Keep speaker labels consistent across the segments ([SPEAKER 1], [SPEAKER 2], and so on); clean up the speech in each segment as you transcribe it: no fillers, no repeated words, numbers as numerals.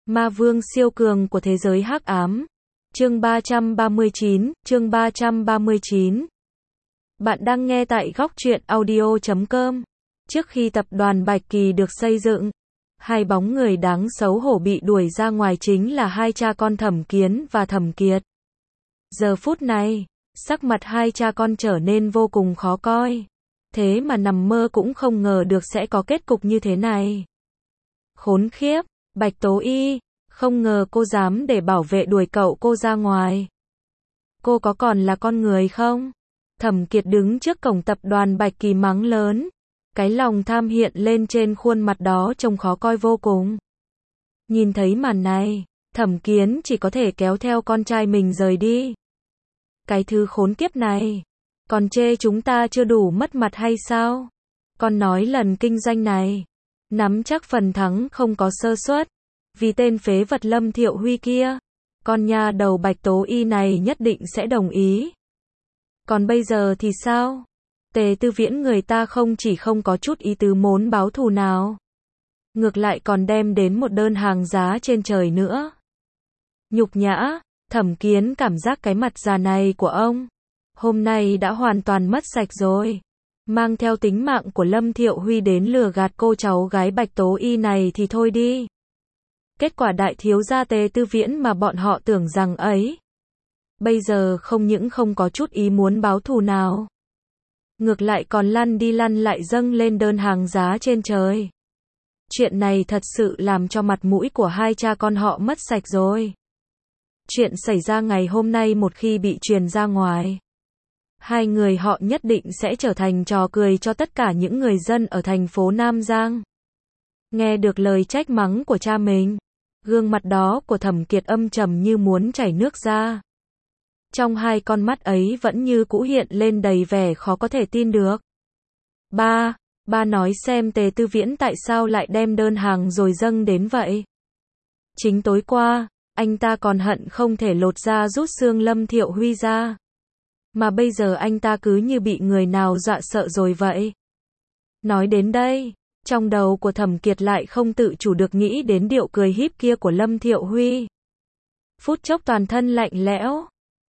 [SPEAKER 1] Ma vương siêu cường của thế giới hắc ám. Chương 339. Bạn đang nghe tại góc truyện audio.com. Trước khi tập đoàn Bạch Kỳ được xây dựng, hai bóng người đáng xấu hổ bị đuổi ra ngoài chính là hai cha con Thẩm Kiến và Thẩm Kiệt. Giờ phút này, sắc mặt hai cha con trở nên vô cùng khó coi. Thế mà nằm mơ cũng không ngờ được sẽ có kết cục như thế này. Khốn khiếp, Bạch Tố Y, không ngờ cô dám để bảo vệ đuổi cậu cô ra ngoài. Cô có còn là con người không? Thẩm Kiệt đứng trước cổng tập đoàn Bạch Kỳ mắng lớn. Cái lòng tham hiện lên trên khuôn mặt đó trông khó coi vô cùng. Nhìn thấy màn này, Thẩm Kiến chỉ có thể kéo theo con trai mình rời đi. Cái thứ khốn kiếp này, còn chê chúng ta chưa đủ mất mặt hay sao? Con nói lần kinh doanh này, nắm chắc phần thắng không có sơ suất. Vì tên phế vật Lâm Thiệu Huy kia, con nha đầu Bạch Tố Y này nhất định sẽ đồng ý. Còn bây giờ thì sao? Tề Tư Viễn người ta không chỉ không có chút ý tứ muốn báo thù nào, ngược lại còn đem đến một đơn hàng giá trên trời nữa. Nhục nhã, Thẩm Kiến cảm giác cái mặt già này của ông, hôm nay đã hoàn toàn mất sạch rồi. Mang theo tính mạng của Lâm Thiệu Huy đến lừa gạt cô cháu gái Bạch Tố Y này thì thôi đi. Kết quả đại thiếu gia Tề Tư Viễn mà bọn họ tưởng rằng ấy, bây giờ không những không có chút ý muốn báo thù nào, ngược lại còn lăn đi lăn lại dâng lên đơn hàng giá trên trời. Chuyện này thật sự làm cho mặt mũi của hai cha con họ mất sạch rồi. Chuyện xảy ra ngày hôm nay một khi bị truyền ra ngoài, hai người họ nhất định sẽ trở thành trò cười cho tất cả những người dân ở thành phố Nam Giang. Nghe được lời trách mắng của cha mình, gương mặt đó của Thẩm Kiệt âm trầm như muốn chảy nước ra. Trong hai con mắt ấy vẫn như cũ hiện lên đầy vẻ khó có thể tin được. Ba nói xem Tề Tư Viễn tại sao lại đem đơn hàng rồi dâng đến vậy. Chính tối qua, anh ta còn hận không thể lột da rút xương Lâm Thiệu Huy ra. Mà bây giờ anh ta cứ như bị người nào dọa sợ rồi vậy. Nói đến đây, trong đầu của Thẩm Kiệt lại không tự chủ được nghĩ đến điệu cười híp kia của Lâm Thiệu Huy. Phút chốc toàn thân lạnh lẽo.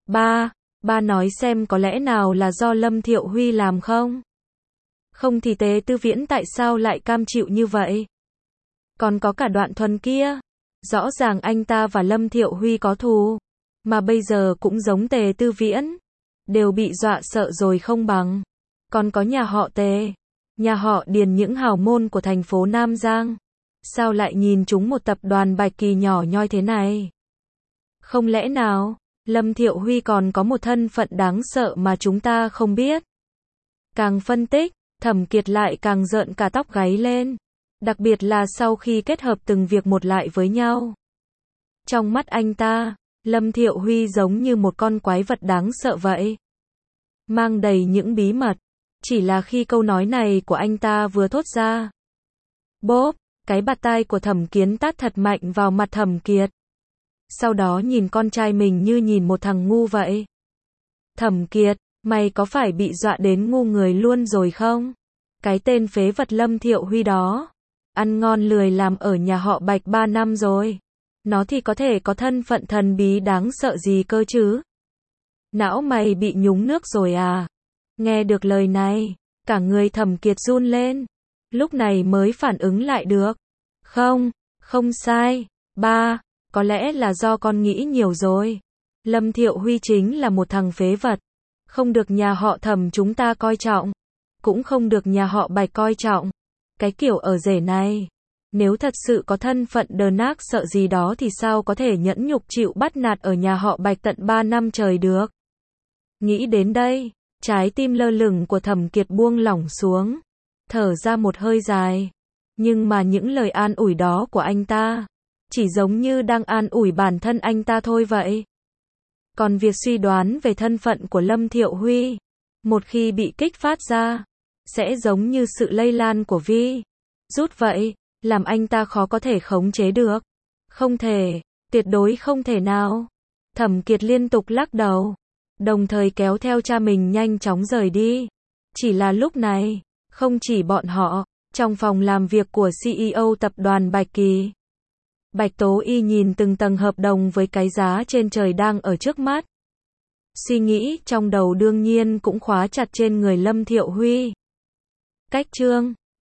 [SPEAKER 1] Ba nói xem có lẽ nào là do Lâm Thiệu Huy làm không? Không thì Tề Tư Viễn tại sao lại cam chịu như vậy? Còn có cả Đoạn Thuần kia. Rõ ràng anh ta và Lâm Thiệu Huy có thù, mà bây giờ cũng giống Tề Tư Viễn, đều bị dọa sợ rồi không bằng. Còn có nhà họ Tề, nhà họ Điền, những hào môn của thành phố Nam Giang, sao lại nhìn chúng một tập đoàn Bạch Kỳ nhỏ nhoi thế này? Không lẽ nào Lâm Thiệu Huy còn có một thân phận đáng sợ mà chúng ta không biết? Càng phân tích, Thẩm Kiệt lại càng rợn cả tóc gáy lên. Đặc biệt là sau khi kết hợp từng việc một lại với nhau. Trong mắt anh ta, Lâm Thiệu Huy giống như một con quái vật đáng sợ vậy. Mang đầy những bí mật. Chỉ là khi câu nói này của anh ta vừa thốt ra, bốp, cái bạt tai của Thẩm Kiến tát thật mạnh vào mặt Thẩm Kiệt. Sau đó nhìn con trai mình như nhìn một thằng ngu vậy. Thẩm Kiệt, mày có phải bị dọa đến ngu người luôn rồi không? Cái tên phế vật Lâm Thiệu Huy đó, ăn ngon lười làm ở nhà họ Bạch 3 năm rồi. Nó thì có thể có thân phận thần bí đáng sợ gì cơ chứ? Não mày bị nhúng nước rồi à? Nghe được lời này, cả người Thẩm Kiệt run lên. Lúc này mới phản ứng lại được. Không sai. Ba, có lẽ là do con nghĩ nhiều rồi. Lâm Thiệu Huy chính là một thằng phế vật. Không được nhà họ Thẩm chúng ta coi trọng. Cũng không được nhà họ Bạch coi trọng. Cái kiểu ở rể này, nếu thật sự có thân phận đờn ác sợ gì đó thì sao có thể nhẫn nhục chịu bắt nạt ở nhà họ Bạch tận 3 năm trời được. Nghĩ đến đây, trái tim lơ lửng của Thẩm Kiệt buông lỏng xuống, thở ra một hơi dài. Nhưng mà những lời an ủi đó của anh ta, chỉ giống như đang an ủi bản thân anh ta thôi vậy. Còn việc suy đoán về thân phận của Lâm Thiệu Huy, một khi bị kích phát ra, sẽ giống như sự lây lan của virus vậy, làm anh ta khó có thể khống chế được. Không thể, tuyệt đối không thể nào. Thẩm Kiệt liên tục lắc đầu, đồng thời kéo theo cha mình nhanh chóng rời đi. Chỉ là lúc này, không chỉ bọn họ, trong phòng làm việc của CEO tập đoàn Bạch Kỳ, Bạch Tố Y nhìn từng tầng hợp đồng với cái giá trên trời đang ở trước mắt. Suy nghĩ trong đầu đương nhiên cũng khóa chặt trên người Lâm Thiệu Huy. Cách chương